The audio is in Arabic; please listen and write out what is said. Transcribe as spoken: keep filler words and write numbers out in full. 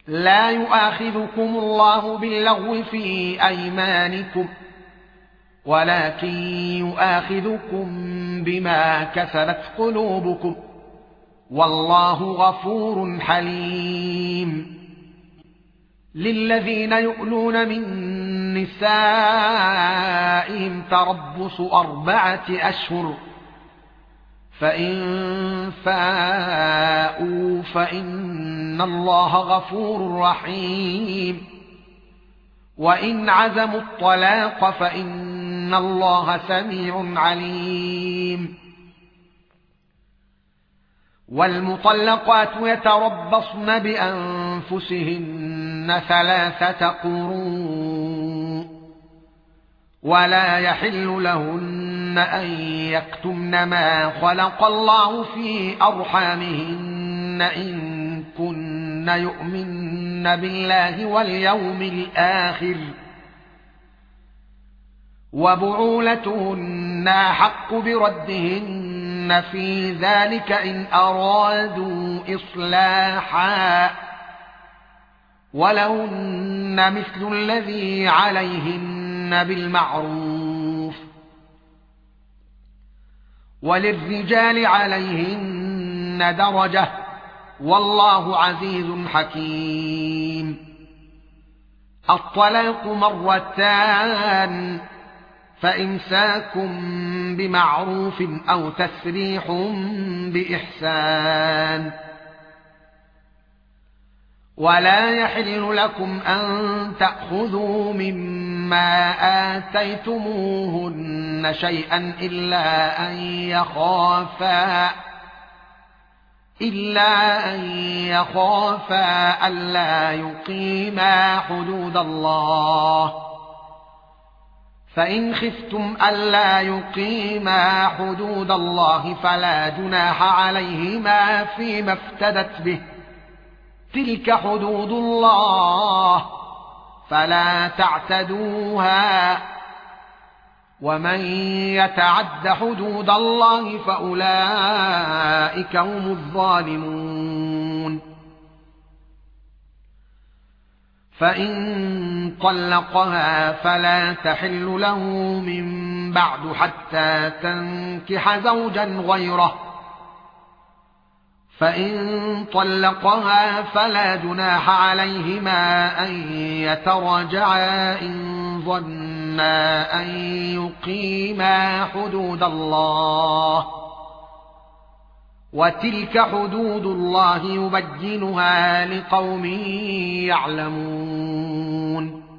لا يؤاخذكم الله باللغو في أيمانكم ولكن يؤاخذكم بما كسبت قلوبكم والله غفور حليم. للذين يؤلون من نسائهم تربص أربعة أشهر فإن فاءوا فإن الله غفور رحيم. وإن عزموا الطلاق فإن الله سميع عليم. والمطلقات يتربصن بأنفسهن ثلاثة قروء ولا يحل لهن أن يكتمن ما خلق الله في أرحامهن إن كن يؤمن بالله واليوم الآخر وبعولتهن أحق بردهن في ذلك إن أرادوا إصلاحا ولهن مثل الذي عليهن بالمعروف وللرجال عليهن درجة والله عزيز حكيم. الطلاق مرتان فإمساك بمعروف أو تسريح بإحسان. ولا يحل لكم أن تأخذوا مما آتيتموهن شيئا إلا أن يخافا إلا أن يخافا ألا يقيما حدود الله فإن خفتم ألا يقيما حدود الله فلا جناح عليهما فيما افتدت به تلك حدود الله فلا تعتدوها ومن يتعد حدود الله فأولئك هم الظالمون. فإن طلقها فلا تحل له من بعد حتى تنكح زوجا غيره فإن طلقها فلا جناح عليهما أن يتراجعا إن ظنا أن يقيما حدود الله وتلك حدود الله يبينها لقوم يعلمون.